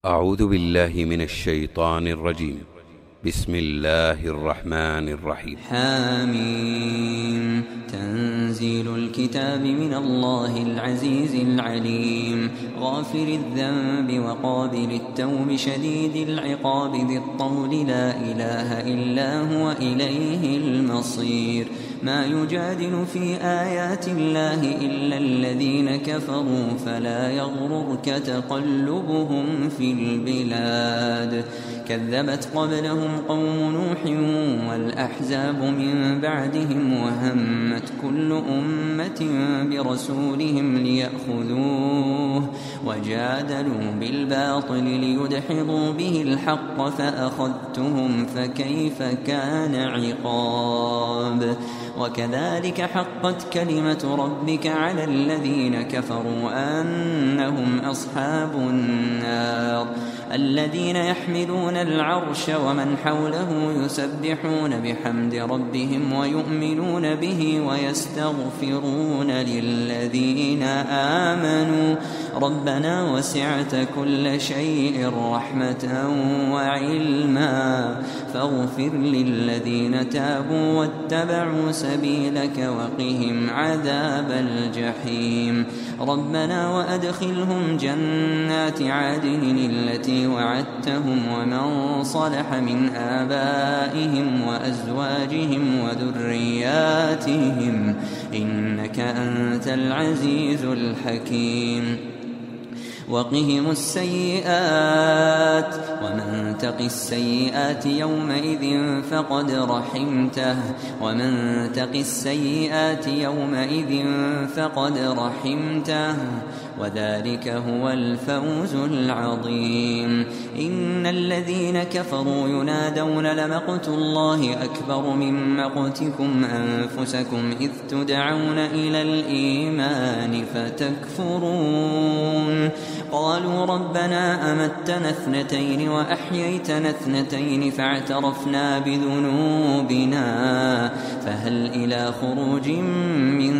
أعوذ بالله من الشيطان الرجيم. بسم الله الرحمن الرحيم. حاميم. تنزيل الكتاب من الله العزيز العليم، غافر الذنب وقابل التوب شديد العقاب ذي الطول، لا إله إلا هو إليه المصير. ما يجادل في آيات الله إلا الذين كفروا، فلا يغررك تقلبهم في البلاد. كذبت قبلهم قوم نوح والأحزاب من بعدهم، وهمت كل أمة برسولهم ليأخذوه، وجادلوا بالباطل ليدحضوا به الحق، فأخذتهم فكيف كان عقاب. وكذلك حقت كلمة ربك على الذين كفروا أنهم أصحاب النار، الذين يحملون العرش ومن حوله يسبحون بحمد ربهم ويؤمنون به ويستغفرون للذين آمنوا ربنا وسعت كل شيء رحمة وعلما، فاغفر للذين تابوا واتبعوا سبيلك وقهم عذاب الجحيم. ربنا وأدخلهم جنات عدن التي وعدتهم ومن صلح من آبائهم وأزواجهم وذرياتهم إنك أنت العزيز الحكيم. وقهم السيئات، ومن تق السيئات يومئذ فقد رحمته، ومن تق السيئات يومئذ فقد رحمته، وذلك هو الفوز العظيم. إن الذين كفروا ينادون لمقت الله أكبر من مقتكم أنفسكم إذ تدعون إلى الإيمان فتكفرون. قالوا ربنا أمتنا اثنتين وأحييتنا اثنتين فاعترفنا بذنوبنا فهل إلى خروج من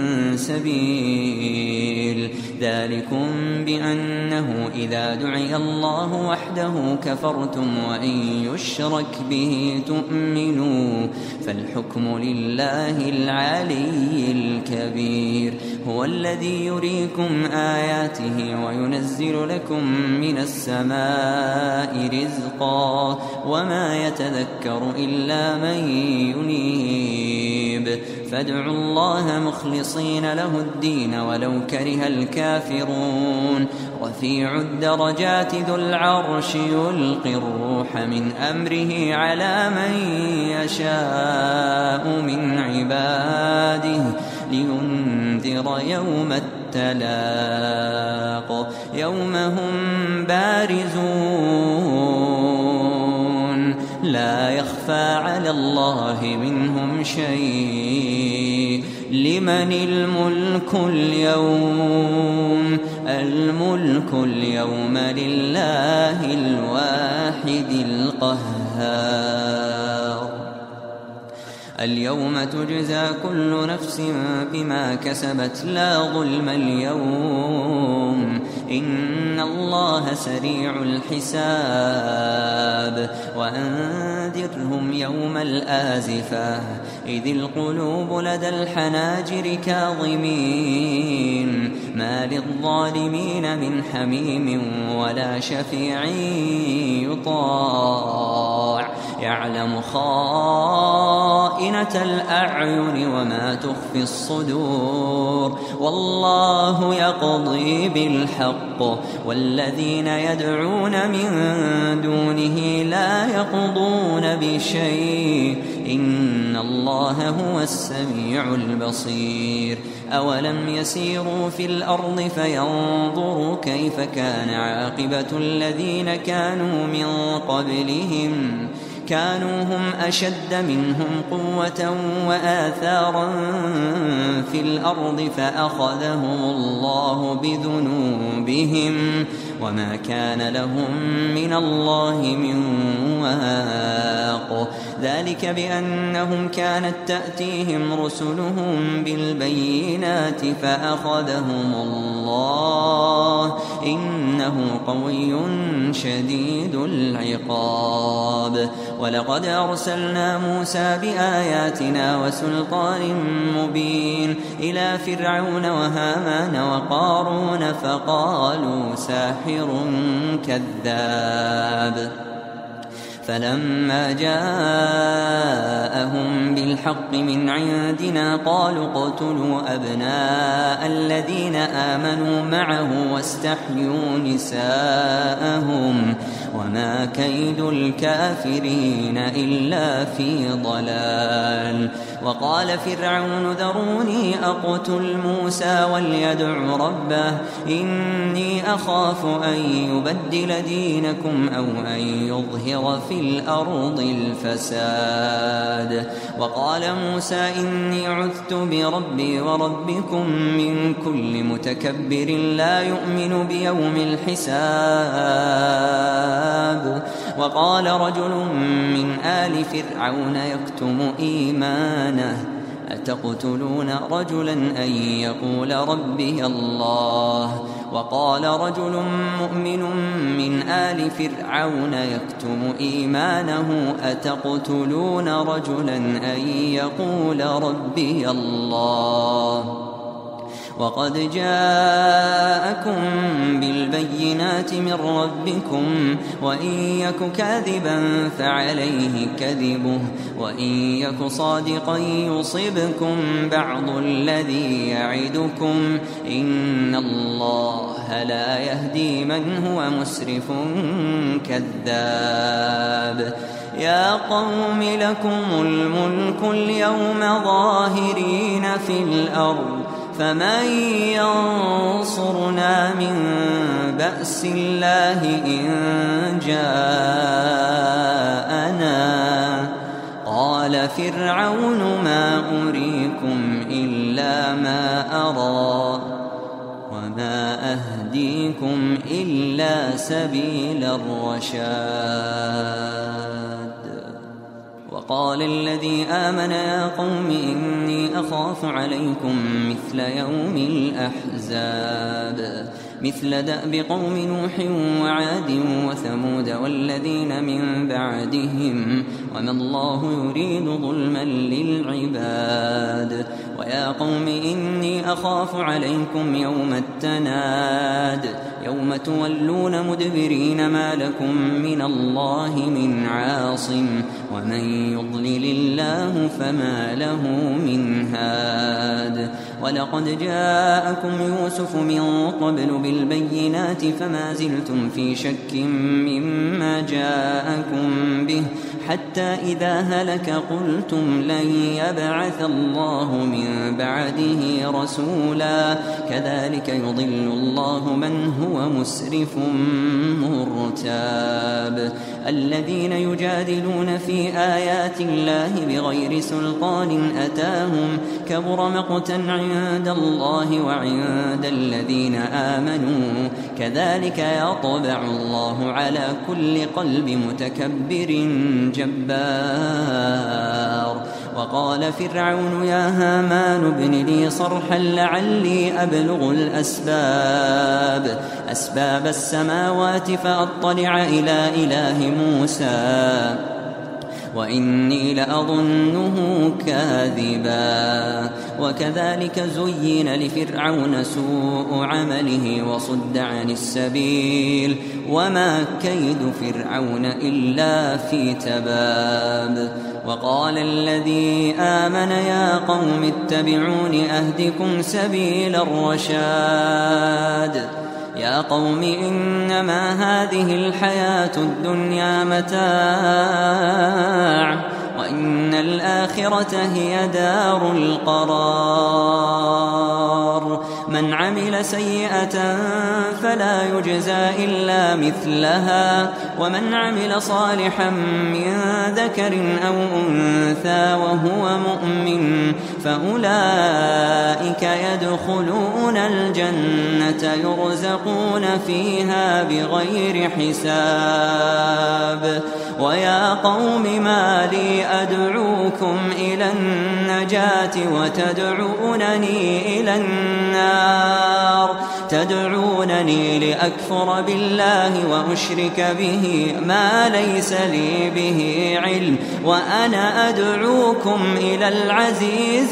سبيل. ذلكم بأنه إذا دعي الله وحده كفرتم وإن يشرك به تؤمنوا، فالحكم لله العلي الكبير. هو الذي يريكم آياته وينزل لكم من السماء رزقا، وما يتذكر إلا من ينيب. فادعوا الله مخلصين له الدين ولو كره الكافرون. رفيع الدرجات ذو العرش يلقي الروح من أمره على من يشاء من عباده لينذر يوم التلاق، يوم هم بارزون لا يخفى على الله منهم شيء. لمن الملك اليوم؟ الملك اليوم لله الواحد القهار. اليوم تجزى كل نفس بما كسبت لا ظلم اليوم، إن الله سريع الحساب. وأنذرهم يوم الآزفة إذ القلوب لدى الحناجر كاظمين، ما للظالمين من حميم ولا شفيع يطاع، يعلم خائنة الأعين وما تخفي الصدور، والله يقضي بالحق والذين يدعون من دونه لا يقضون بشيء، إن الله هو السميع البصير. أولم يسيروا في الأرض فينظروا كيف كان عاقبة الذين كانوا من قبلهم، كانوا هم أشد منهم قوة وآثارا في الأرض فأخذهم الله بذنوبهم وما كان لهم من الله من واق. ذلك بأنهم كانت تأتيهم رسلهم بالبينات فأخذهم الله إنه قوي شديد العقاب. ولقد أرسلنا موسى بآياتنا وسلطان مبين إلى فرعون وهامان وقارون فقالوا ساحر كذاب. فلما جاءهم بالحق من عندنا قالوا اقتلوا أبناء الذين آمنوا معه واستحيوا نساءهم وما كيد الكافرين إلا في ضلال. وقال فرعون ذروني أقتل موسى وليدع ربه إني أخاف أن يبدل دينكم أو أن يظهر في الأرض الفساد. وقال موسى إني عذت بربي وربكم من كل متكبر لا يؤمن بيوم الحساب. وقال رجل من آل فرعون يكتم إيمانه أتقتلون رجلا أن يقول ربي الله. وقال رجل مؤمن من آل فرعون يكتم إيمانه أتقتلون رجلا أن يقول ربي الله وقد جاءكم بالبينات من ربكم وإن يك كاذبا فعليه كذبه وإن يك صادقا يصبكم بعض الذي يعدكم إن الله لا يهدي من هو مسرف كذاب. يا قوم لكم الملك اليوم ظاهرين في الأرض فمن ينصرنا من بأس الله إن جاءنا. قال فرعون ما أريكم إلا ما أرى وما أهديكم إلا سبيل الرشاد. وقال الذي آمن يا قوم إني أخاف عليكم مثل يوم الأحزاب مثل دأب قوم نوح وعاد وثمود والذين من بعدهم وما الله يريد ظلما للعباد. ويا قوم إني أخاف عليكم يوم التناد يوم تولون مدبرين ما لكم من الله من عاصم ومن يضلل الله فما له من هاد. ولقد جاءكم يوسف من قبل بالبينات فما زلتم في شك مما جاءكم به حتى إذا هلك قلتم لن يبعث الله من بعده رسولا كذلك يضل الله من هو مسرف مرتاب. الذين يجادلون في آيات الله بغير سلطان أتاهم كبر مقتا عند الله وعند الذين آمنوا كذلك يطبع الله على كل قلب متكبر جبار. وقال فرعون يا هامان ابن لي صرحا لعلي أبلغ أسباب السماوات فأطلع إلى إله موسى وإني لأظنه كاذبا. وكذلك زين لفرعون سوء عمله وصد عن السبيل وما كيد فرعون إلا في تباب. وقال الذي آمن يا قوم اتبعون أهدكم سبيل الرشاد. يا قوم إنما هذه الحياة الدنيا متاع وإن الآخرة هي دار القرار من عمل سيئة فلا يجزى إلا مثلها ومن عمل صالحا من ذكر أو أنثى وهو مؤمن فأولئك يدخلون الجنة يرزقون فيها بغير حساب. ويا قوم ما لي أدعوكم إلى النجاة وتدعونني إلى النار تدعونني لأكفر بالله وأشرك به ما ليس لي به علم وأنا أدعوكم إلى العزيز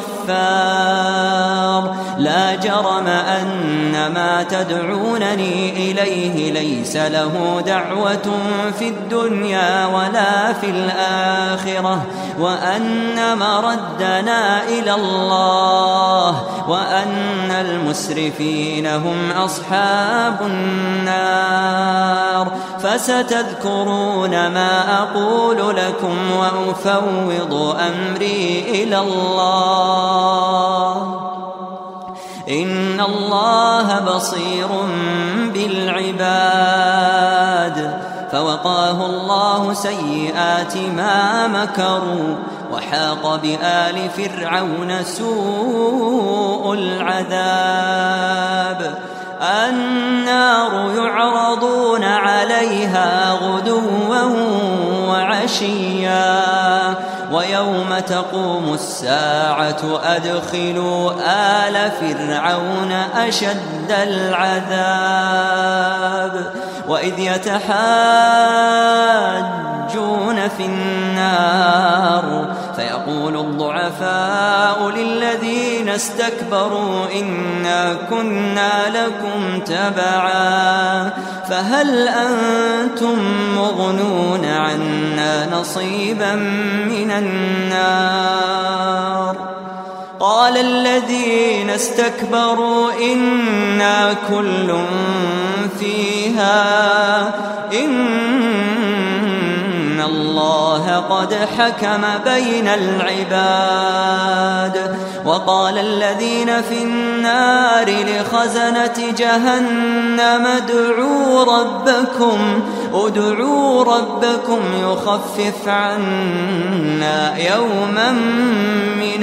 الغفار. لا جرم أن ما تدعونني إليه ليس له دعوة في الدنيا ولا في الآخرة وأن مردنا إلى الله وأن المسرفين هم أصحاب النار. فستذكرون ما أقول لكم وأفوض أمري إلى الله إن الله بصير بالعباد. فوقاه الله سيئات ما مكروا وحاق بآل فرعون سوء العذاب. النار يعرضون عليها غدوا وعشيا ويوم تقوم الساعة أدخلوا آل فرعون أشد العذاب. وإذ يتحاجون في النار فيقول الضعفاء للذين استكبروا إنا كنا لكم تبعا فهل أنتم مغنون عنا نصيبا من النار. قال الذين استكبروا إنا كل فيها إن الله قد حكم بين العباد. وقال الذين في النار لخزنة جهنم ادعوا ربكم يخفف عنا يوما من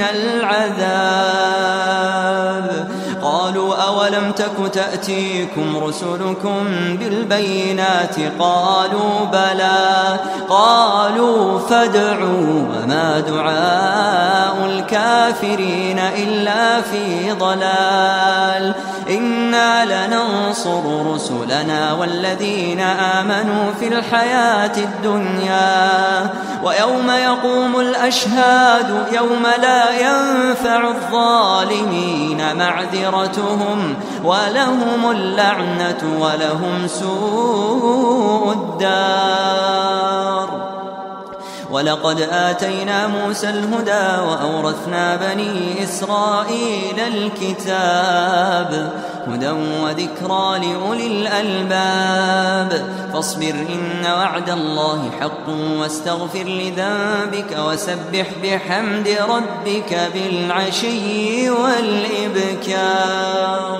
العذاب. قالوا أولم تك تأتيكم رسلكم بالبينات قالوا بلى قالوا فادعوا وما دعاء الكافرين إلا في ضلال. إنا لننصر رسلنا والذين آمنوا في الحياة الدنيا ويوم يقوم الأشهاد يوم لا ينفع الظالمين معذرتهم ولهم اللعنة ولهم سوء الدار. ولقد آتينا موسى الهدى وأورثنا بني إسرائيل الكتاب هدى وذكرى لأولي الألباب. فاصبر إن وعد الله حق واستغفر لذنبك وسبح بحمد ربك بالعشي والإبكار.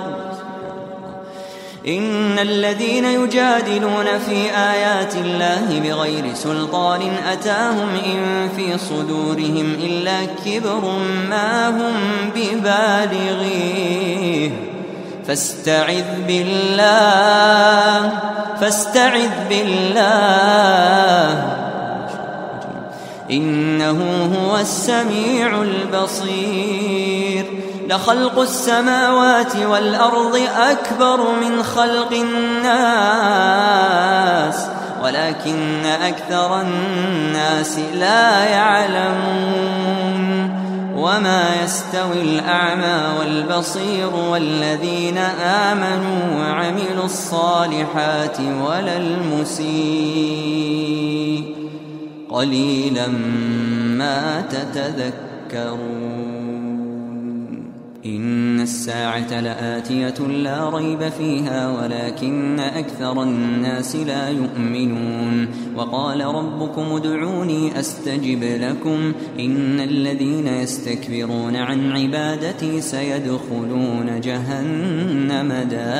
إن الذين يجادلون في آيات الله بغير سلطان أتاهم إن في صدورهم إلا كبر ما هم ببالغيه فاستعذ بالله إنه هو السميع البصير. لخلق السماوات والأرض أكبر من خلق الناس ولكن أكثر الناس لا يعلمون. وما يستوي الأعمى والبصير والذين آمنوا وعملوا الصالحات ولا المسيء قليلا ما تتذكرون. إن الساعة لآتية لا ريب فيها ولكن أكثر الناس لا يؤمنون وقال ربكم ادعوني أستجب لكم إن الذين يستكبرون عن عبادتي سيدخلون جهنم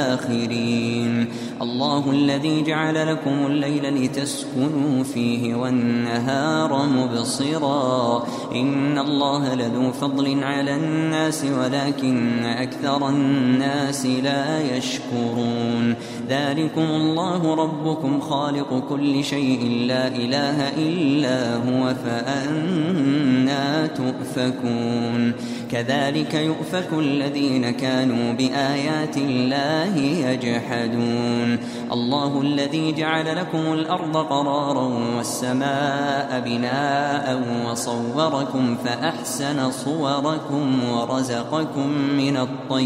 داخرين الله الذي جعل لكم الليل لتسكنوا فيه والنهار مبصرا إن الله لذو فضل على الناس ولكن أكثر الناس لا يشكرون ذلكم الله ربكم خالق كل شيء لا إله إلا هو فأنى تؤفكون كذلك يؤفك الذين كانوا بآيات الله يجحدون الله الذي جعل لكم الأرض قرارا والسماء بناء وصوركم فأحسن صوركم ورزقكم من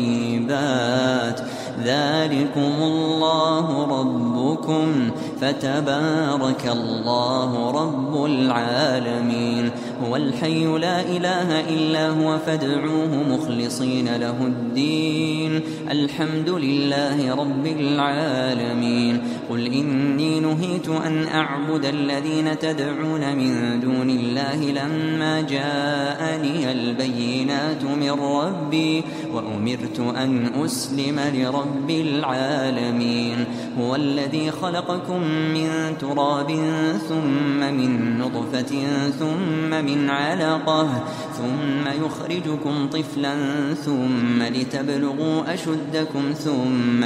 الطيبات ذلكم الله ربكم فتبارك الله رب العالمين هو الحي لا إله إلا هو فادعوه مخلصين له الدين الحمد لله رب العالمين قل إني نهيت أن أعبد الذين تدعون من دون الله لما جاءني البينات من ربي وأمرت أن أسلم لرب العالمين هو الذي خلقكم من تراب ثم من نطفة ثم من علقة ثم يخرجكم طفلا ثم لتبلغوا أشدكم ثم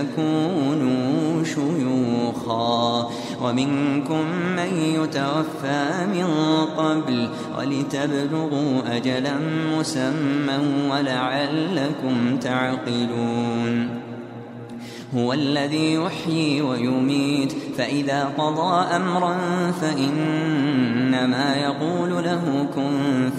لتكونوا شيوخا ومنكم من يتوفى من قبل ولتبلغوا أجلا مسمى ولعلكم تعقلون هو الذي يحيي ويميت فإذا قضى أمرا فإنما يقول له كن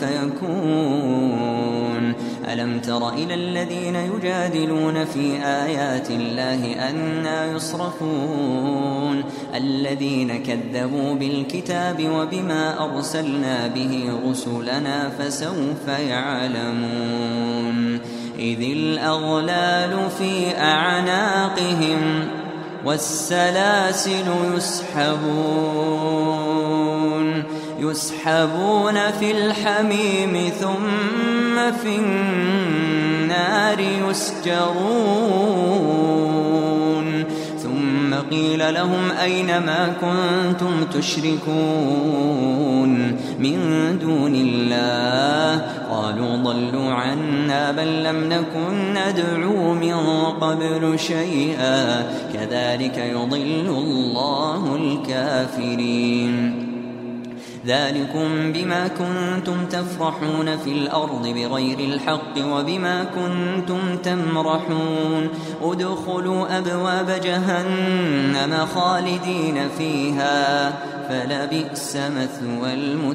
فيكون ألم تر إلى الذين يجادلون في آيات الله أنى يصرفون الذين كذبوا بالكتاب وبما أرسلنا به رسلنا فسوف يعلمون إذ الأغلال في أعناقهم والسلاسل يسحبون في الحميم ثم في النار يسجرون ثم قيل لهم أين ما كنتم تشركون من دون الله قالوا ضلوا عنا بل لم نكن ندعو من قبل شيئا كذلك يضل الله الكافرين ذلكم بما كنتم تفرحون في الأرض بغير الحق وبما كنتم تمرحون ادخلوا أبواب جهنم خالدين فيها فلبئس مثوى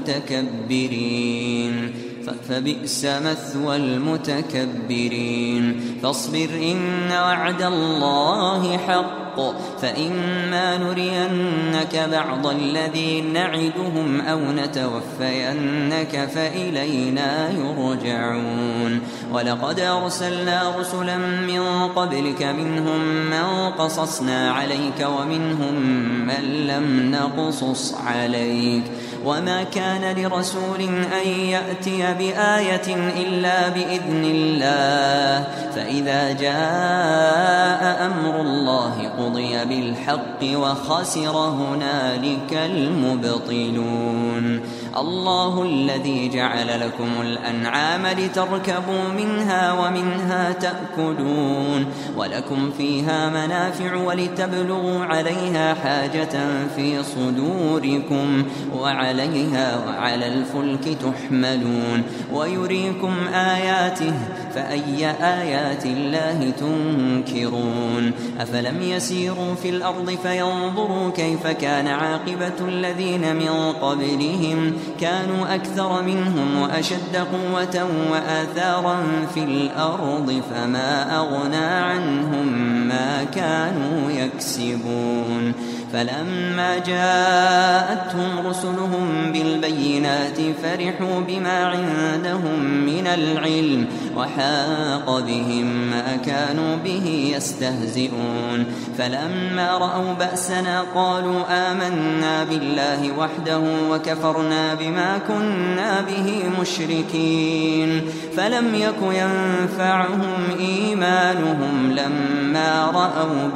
المتكبرين فاصبر إن وعد الله حق فإما نرينك بعض الذي نعدهم أو نتوفينك فإلينا يرجعون ولقد أرسلنا رسلا من قبلك منهم من قصصنا عليك ومنهم من لم نقصص عليك وما كان لرسول أن يأتي بآية إلا بإذن الله فإذا جاء أمر الله قضي بالحق وخسر هنالك المبطلون الله الذي جعل لكم الأنعام لتركبوا منها ومنها تأكلون ولكم فيها منافع ولتبلغوا عليها حاجة في صدوركم وعليها وعلى الفلك تحملون ويريكم آياته فأي آيات الله تنكرون أفلم يسيروا في الأرض فينظروا كيف كان عاقبة الذين من قبلهم كانوا أكثر منهم وأشد قوة وآثارا في الأرض فما أغنى عنهم ما كانوا يكسبون فلما جاءتهم رسلهم بالبينات فرحوا بما عندهم من العلم وحاق بهم ما كانوا به يستهزئون فلما رأوا بأسنا قالوا آمنا بالله وحده وكفرنا بما كنا به مشركين فلم يك ينفعهم إيمانهم لما رأوا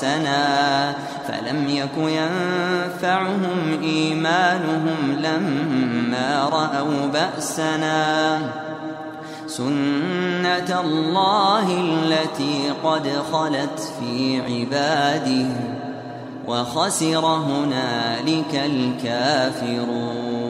بأسنا سنة الله التي قد خلت في عباده وخسر هنالك الكافرون.